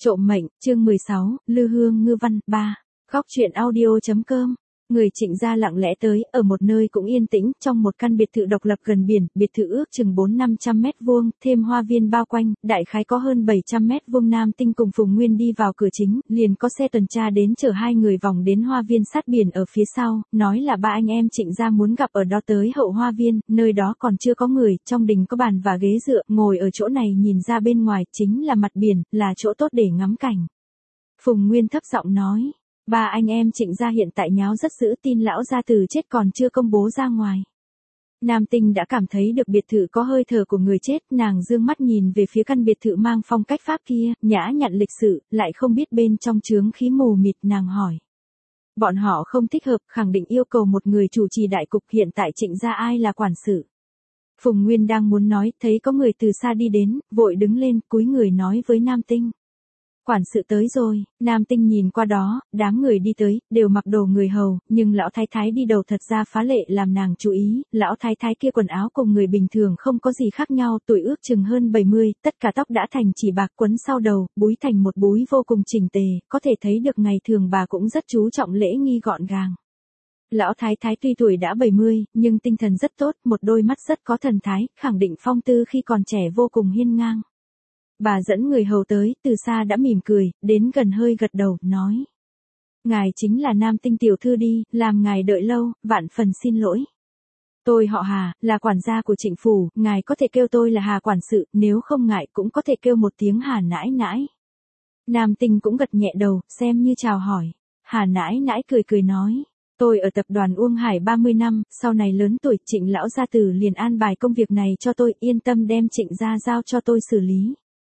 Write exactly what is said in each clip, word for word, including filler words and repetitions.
Trộm mệnh, chương mười sáu, Lư Hương Ngư Văn, ba. Góc truyện audio.com. Người Trịnh gia lặng lẽ tới, ở một nơi cũng yên tĩnh, trong một căn biệt thự độc lập gần biển, biệt thự ước chừng bốn năm trăm mét vuông, thêm hoa viên bao quanh, đại khái có hơn bảy trăm mét vuông. Nam Tinh cùng Phùng Nguyên đi vào cửa chính, liền có xe tuần tra đến chở hai người vòng đến hoa viên sát biển ở phía sau, nói là ba anh em Trịnh gia muốn gặp ở đó tới hậu hoa viên, nơi đó còn chưa có người, trong đình có bàn và ghế dựa, ngồi ở chỗ này nhìn ra bên ngoài, chính là mặt biển, là chỗ tốt để ngắm cảnh. Phùng Nguyên thấp giọng nói. Ba anh em Trịnh gia hiện tại nháo rất dữ, tin lão gia tử chết còn chưa công bố ra ngoài. Nam Tinh đã cảm thấy được biệt thự có hơi thở của người chết, nàng dương mắt nhìn về phía căn biệt thự mang phong cách Pháp kia, nhã nhặn lịch sự, lại không biết bên trong chướng khí mù mịt, nàng hỏi. Bọn họ không thích hợp, khẳng định yêu cầu một người chủ trì đại cục, hiện tại Trịnh gia ai là quản sự. Phùng Nguyên đang muốn nói, thấy có người từ xa đi đến, vội đứng lên, cúi người nói với Nam Tinh. Quản sự tới rồi. Nam Tinh nhìn qua đó, đám người đi tới, đều mặc đồ người hầu, nhưng lão thái thái đi đầu thật ra phá lệ làm nàng chú ý, lão thái thái kia quần áo cùng người bình thường không có gì khác nhau, tuổi ước chừng hơn bảy mươi, tất cả tóc đã thành chỉ bạc quấn sau đầu, búi thành một búi vô cùng chỉnh tề, có thể thấy được ngày thường bà cũng rất chú trọng lễ nghi gọn gàng. Lão thái thái tuy tuổi đã bảy mươi, nhưng tinh thần rất tốt, một đôi mắt rất có thần thái, khẳng định phong tư khi còn trẻ vô cùng hiên ngang. Bà dẫn người hầu tới, từ xa đã mỉm cười, đến gần hơi gật đầu, nói. Ngài chính là Nam Tinh tiểu thư đi, làm ngài đợi lâu, vạn phần xin lỗi. Tôi họ Hà, là quản gia của Trịnh phủ, ngài có thể kêu tôi là Hà quản sự, nếu không ngại cũng có thể kêu một tiếng Hà nãi nãi. Nam Tinh cũng gật nhẹ đầu, xem như chào hỏi. Hà nãi nãi cười cười nói. Tôi ở tập đoàn Uông Hải ba mươi năm, sau này lớn tuổi, Trịnh lão gia tử liền an bài công việc này cho tôi, yên tâm đem Trịnh gia giao cho tôi xử lý.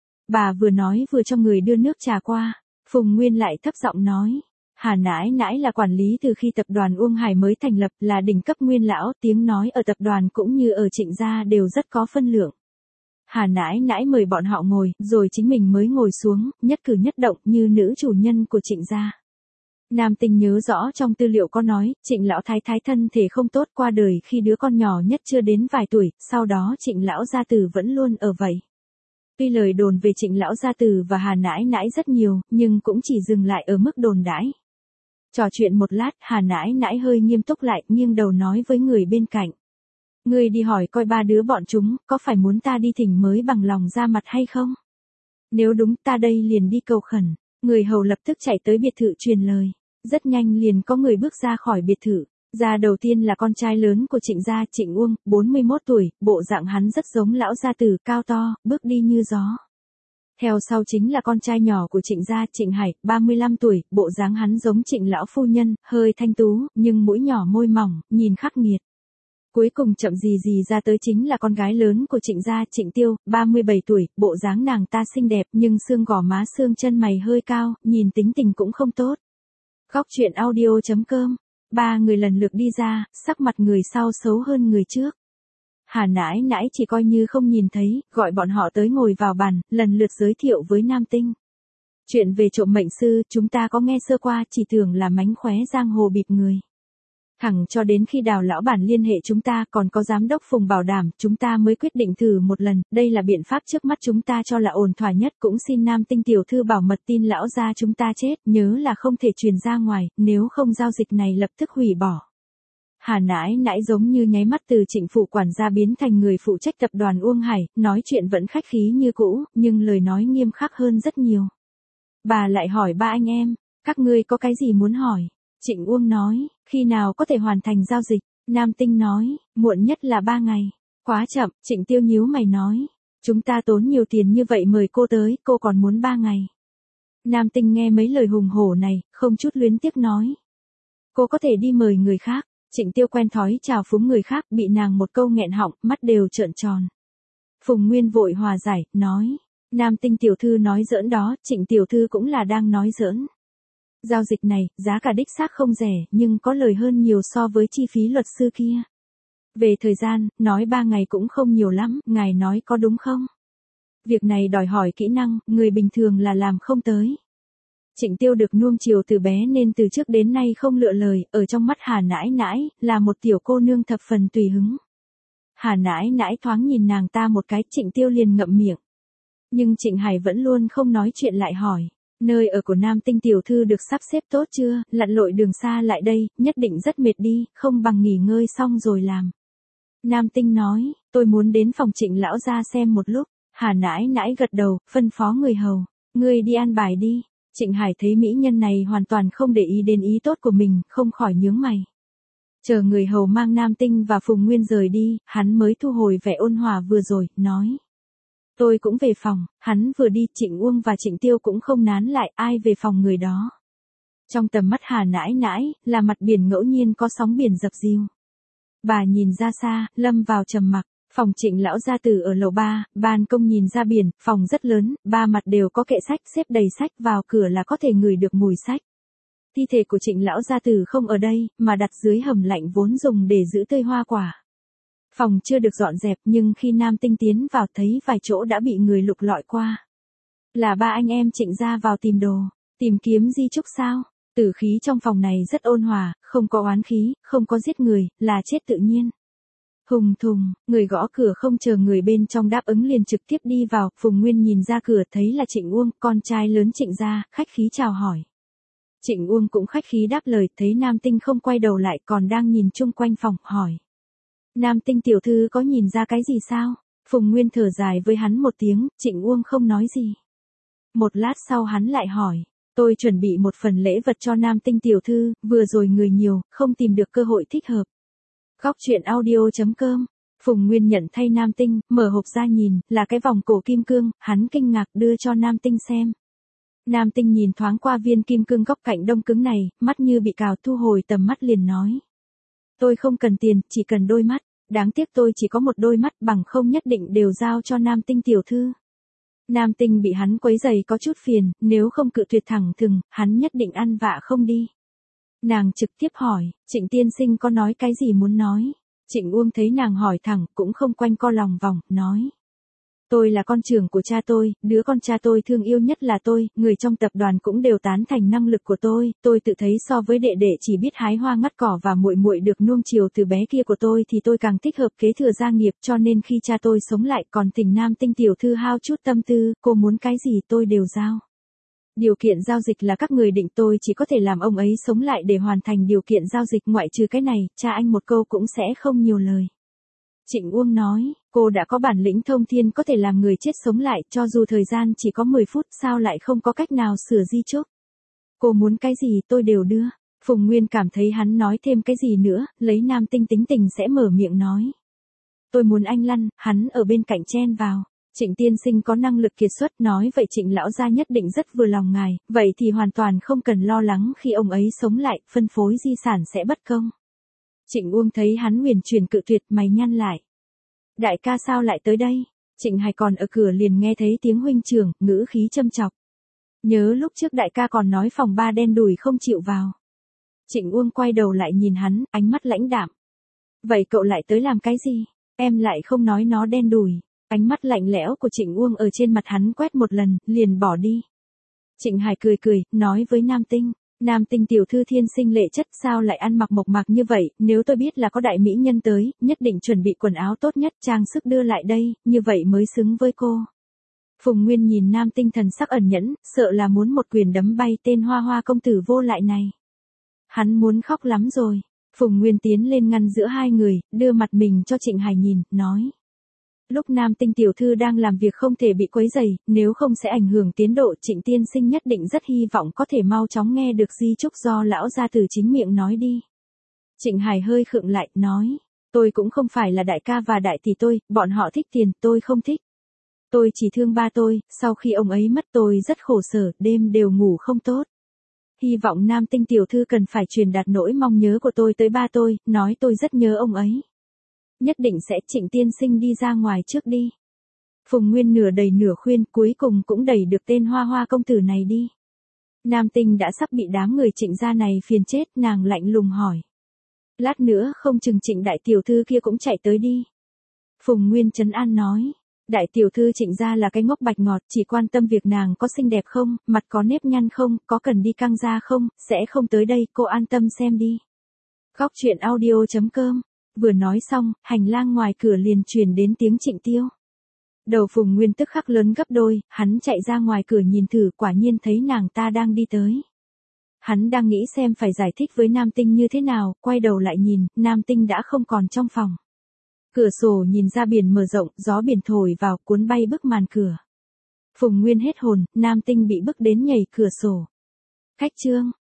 Bà vừa nói vừa cho người đưa nước trà qua, Phùng Nguyên lại thấp giọng nói, Hà nãi nãi là quản lý từ khi tập đoàn Uông Hải mới thành lập, là đỉnh cấp nguyên lão, tiếng nói ở tập đoàn cũng như ở Trịnh gia đều rất có phân lượng. Hà nãi nãi mời bọn họ ngồi, rồi chính mình mới ngồi xuống, nhất cử nhất động như nữ chủ nhân của Trịnh gia. Nam Tinh nhớ rõ trong tư liệu có nói, Trịnh lão thái thái thân thể không tốt, qua đời khi đứa con nhỏ nhất chưa đến vài tuổi, sau đó Trịnh lão gia tử vẫn luôn ở vậy. Tuy lời đồn về Trịnh lão gia tử và Hà nãi nãi rất nhiều, nhưng cũng chỉ dừng lại ở mức đồn đãi. Trò chuyện một lát, Hà nãi nãi hơi nghiêm túc lại, nghiêng đầu nói với người bên cạnh. Ngươi đi hỏi coi ba đứa bọn chúng, có phải muốn ta đi thỉnh mới bằng lòng ra mặt hay không? Nếu đúng, ta đây liền đi cầu khẩn. Người hầu lập tức chạy tới biệt thự truyền lời. Rất nhanh liền có người bước ra khỏi biệt thự. Ra đầu tiên là con trai lớn của Trịnh gia, Trịnh Uông, bốn mươi mốt tuổi, bộ dạng hắn rất giống lão gia tử, cao to, bước đi như gió. Theo sau chính là con trai nhỏ của Trịnh gia, Trịnh Hải, ba mươi lăm tuổi, bộ dáng hắn giống Trịnh lão phu nhân, hơi thanh tú, nhưng mũi nhỏ môi mỏng, nhìn khắc nghiệt. Cuối cùng chậm gì gì ra tới chính là con gái lớn của Trịnh gia, Trịnh Tiêu, ba mươi bảy tuổi, bộ dáng nàng ta xinh đẹp, nhưng xương gò má xương chân mày hơi cao, nhìn tính tình cũng không tốt. Góc truyện audio.com. Ba người lần lượt đi ra, sắc mặt người sau xấu hơn người trước. Hà nãi nãi chỉ coi như không nhìn thấy, gọi bọn họ tới ngồi vào bàn, lần lượt giới thiệu với Nam Tinh. Chuyện về trộm mệnh sư, chúng ta có nghe sơ qua, chỉ tưởng là mánh khóe giang hồ bịp người. Thẳng cho đến khi Đào lão bản liên hệ chúng ta, còn có giám đốc Phùng bảo đảm, chúng ta mới quyết định thử một lần, đây là biện pháp trước mắt chúng ta cho là ổn thỏa nhất, cũng xin Nam Tinh tiểu thư bảo mật tin lão gia chúng ta chết, nhớ là không thể truyền ra ngoài, nếu không giao dịch này lập tức hủy bỏ. Hà nãi nãi giống như nháy mắt từ Trịnh phủ quản gia biến thành người phụ trách tập đoàn Uông Hải, nói chuyện vẫn khách khí như cũ, nhưng lời nói nghiêm khắc hơn rất nhiều. Bà lại hỏi ba anh em, các ngươi có cái gì muốn hỏi? Trịnh Uông nói, khi nào có thể hoàn thành giao dịch? Nam Tinh nói, muộn nhất là ba ngày. Quá chậm, Trịnh Tiêu nhíu mày nói. Chúng ta tốn nhiều tiền như vậy mời cô tới, cô còn muốn ba ngày. Nam Tinh nghe mấy lời hùng hổ này, không chút luyến tiếc nói. Cô có thể đi mời người khác. Trịnh Tiêu quen thói chào phúng người khác, bị nàng một câu nghẹn họng, mắt đều trợn tròn. Phùng Nguyên vội hòa giải, nói. Nam Tinh tiểu thư nói giỡn đó, Trịnh tiểu thư cũng là đang nói giỡn. Giao dịch này, giá cả đích xác không rẻ, nhưng có lời hơn nhiều so với chi phí luật sư kia. Về thời gian, nói ba ngày cũng không nhiều lắm, ngài nói có đúng không? Việc này đòi hỏi kỹ năng, người bình thường là làm không tới. Trịnh Tiêu được nuông chiều từ bé nên từ trước đến nay không lựa lời, ở trong mắt Hà nãi nãi, là một tiểu cô nương thập phần tùy hứng. Hà nãi nãi thoáng nhìn nàng ta một cái, Trịnh Tiêu liền ngậm miệng. Nhưng Trịnh Hải vẫn luôn không nói chuyện lại hỏi. Nơi ở của Nam Tinh tiểu thư được sắp xếp tốt chưa, lặn lội đường xa lại đây, nhất định rất mệt đi, không bằng nghỉ ngơi xong rồi làm. Nam Tinh nói, tôi muốn đến phòng Trịnh lão gia xem một lúc. Hà nãi nãi gật đầu, phân phó người hầu. Ngươi đi an bài đi. Trịnh Hải thấy mỹ nhân này hoàn toàn không để ý đến ý tốt của mình, không khỏi nhướng mày. Chờ người hầu mang Nam Tinh và Phùng Nguyên rời đi, hắn mới thu hồi vẻ ôn hòa vừa rồi, nói. Tôi cũng về phòng, hắn vừa đi, Trịnh Uông và Trịnh Tiêu cũng không nán lại, ai về phòng người đó. Trong tầm mắt Hà nãi nãi, là mặt biển ngẫu nhiên có sóng biển dập dìu. Bà nhìn ra xa, lâm vào trầm mặc. Phòng Trịnh lão gia tử ở lầu ba, ban công nhìn ra biển, phòng rất lớn, ba mặt đều có kệ sách, xếp đầy sách, vào cửa là có thể ngửi được mùi sách. Thi thể của Trịnh lão gia tử không ở đây, mà đặt dưới hầm lạnh vốn dùng để giữ tươi hoa quả. Phòng chưa được dọn dẹp, nhưng khi Nam Tinh tiến vào thấy vài chỗ đã bị người lục lọi qua. Là ba anh em Trịnh ra vào tìm đồ, tìm kiếm di chúc sao? Tử khí trong phòng này rất ôn hòa, không có oán khí, không có giết người, là chết tự nhiên. Hùng thùng, người gõ cửa không chờ người bên trong đáp ứng liền trực tiếp đi vào, Phùng Nguyên nhìn ra cửa thấy là Trịnh Uông, con trai lớn Trịnh gia, khách khí chào hỏi. Trịnh Uông cũng khách khí đáp lời, thấy Nam Tinh không quay đầu lại còn đang nhìn chung quanh phòng, hỏi. Nam Tinh tiểu thư có nhìn ra cái gì sao? Phùng Nguyên thở dài với hắn một tiếng, Trịnh Uông không nói gì. Một lát sau hắn lại hỏi, tôi chuẩn bị một phần lễ vật cho Nam Tinh tiểu thư, vừa rồi người nhiều, không tìm được cơ hội thích hợp. Góc truyện audio chấm com. Phùng Nguyên nhận thay Nam Tinh, mở hộp ra nhìn, là cái vòng cổ kim cương, hắn kinh ngạc đưa cho Nam Tinh xem. Nam Tinh nhìn thoáng qua viên kim cương góc cạnh đông cứng này, mắt như bị cào, thu hồi tầm mắt liền nói. Tôi không cần tiền, chỉ cần đôi mắt, đáng tiếc tôi chỉ có một đôi mắt, bằng không nhất định đều giao cho Nam Tinh tiểu thư. Nam Tinh bị hắn quấy rầy có chút phiền, nếu không cự tuyệt thẳng thừng, hắn nhất định ăn vạ không đi. Nàng trực tiếp hỏi, Trịnh tiên sinh có nói cái gì muốn nói? Trịnh Uông thấy nàng hỏi thẳng, cũng không quanh co lòng vòng, nói. Tôi là con trưởng của cha tôi, đứa con cha tôi thương yêu nhất là tôi, người trong tập đoàn cũng đều tán thành năng lực của tôi, tôi tự thấy so với đệ đệ chỉ biết hái hoa ngắt cỏ và muội muội được nuông chiều từ bé kia của tôi thì tôi càng thích hợp kế thừa gia nghiệp, cho nên khi cha tôi sống lại còn tình Nam Tinh tiểu thư hao chút tâm tư, cô muốn cái gì tôi đều giao. Điều kiện giao dịch là các người định tôi chỉ có thể làm ông ấy sống lại để hoàn thành điều kiện giao dịch, ngoại trừ cái này, cha anh một câu cũng sẽ không nhiều lời. Trịnh Uông nói, cô đã có bản lĩnh thông thiên có thể làm người chết sống lại, cho dù thời gian chỉ có mười phút, sao lại không có cách nào sửa di chúc. Cô muốn cái gì tôi đều đưa. Phùng Nguyên cảm thấy hắn nói thêm cái gì nữa, lấy Nam Tinh tính tình sẽ mở miệng nói. Tôi muốn anh lăn, hắn ở bên cạnh chen vào. Trịnh tiên sinh có năng lực kiệt xuất, nói vậy Trịnh lão gia nhất định rất vừa lòng ngài, vậy thì hoàn toàn không cần lo lắng khi ông ấy sống lại, phân phối di sản sẽ bất công. Trịnh Uông thấy hắn huyền chuyển cự tuyệt, mày nhăn lại. Đại ca sao lại tới đây? Trịnh Hải còn ở cửa liền nghe thấy tiếng huynh trưởng, ngữ khí châm chọc. Nhớ lúc trước đại ca còn nói phòng ba đen đủi không chịu vào. Trịnh Uông quay đầu lại nhìn hắn, ánh mắt lãnh đạm. Vậy cậu lại tới làm cái gì? Em lại không nói nó đen đủi. Ánh mắt lạnh lẽo của Trịnh Uông ở trên mặt hắn quét một lần, liền bỏ đi. Trịnh Hải cười cười, nói với Nam Tinh. Nam Tinh tiểu thư thiên sinh lệ chất, sao lại ăn mặc mộc mạc như vậy, nếu tôi biết là có đại mỹ nhân tới, nhất định chuẩn bị quần áo tốt nhất, trang sức đưa lại đây, như vậy mới xứng với cô. Phùng Nguyên nhìn Nam Tinh thần sắc ẩn nhẫn, sợ là muốn một quyền đấm bay tên hoa hoa công tử vô lại này. Hắn muốn khóc lắm rồi. Phùng Nguyên tiến lên ngăn giữa hai người, đưa mặt mình cho Trịnh Hải nhìn, nói. Lúc Nam Tinh tiểu thư đang làm việc không thể bị quấy rầy, nếu không sẽ ảnh hưởng tiến độ, Trịnh tiên sinh nhất định rất hy vọng có thể mau chóng nghe được di chúc do lão gia tử chính miệng nói đi. Trịnh Hải hơi khựng lại, nói, tôi cũng không phải là đại ca và đại tỷ tôi, bọn họ thích tiền, tôi không thích. Tôi chỉ thương ba tôi, sau khi ông ấy mất tôi rất khổ sở, đêm đều ngủ không tốt. Hy vọng Nam Tinh tiểu thư cần phải truyền đạt nỗi mong nhớ của tôi tới ba tôi, nói tôi rất nhớ ông ấy. Nhất định sẽ, Trịnh tiên sinh đi ra ngoài trước đi. Phùng Nguyên nửa đầy nửa khuyên, cuối cùng cũng đẩy được tên hoa hoa công tử này đi. Nam Tinh đã sắp bị đám người Trịnh gia này phiền chết, nàng lạnh lùng hỏi. Lát nữa không chừng Trịnh đại tiểu thư kia cũng chạy tới đi. Phùng Nguyên trấn an nói. Đại tiểu thư Trịnh gia là cái ngốc bạch ngọt, chỉ quan tâm việc nàng có xinh đẹp không, mặt có nếp nhăn không, có cần đi căng da không, sẽ không tới đây, cô an tâm xem đi. Góc truyện audio chấm com. Vừa nói xong, hành lang ngoài cửa liền truyền đến tiếng Trịnh Tiêu. Đầu Phùng Nguyên tức khắc lớn gấp đôi, hắn chạy ra ngoài cửa nhìn thử, quả nhiên thấy nàng ta đang đi tới. Hắn đang nghĩ xem phải giải thích với Nam Tinh như thế nào, quay đầu lại nhìn, Nam Tinh đã không còn trong phòng. Cửa sổ nhìn ra biển mở rộng, gió biển thổi vào cuốn bay bức màn cửa. Phùng Nguyên hết hồn, Nam Tinh bị bức đến nhảy cửa sổ. Khách trương,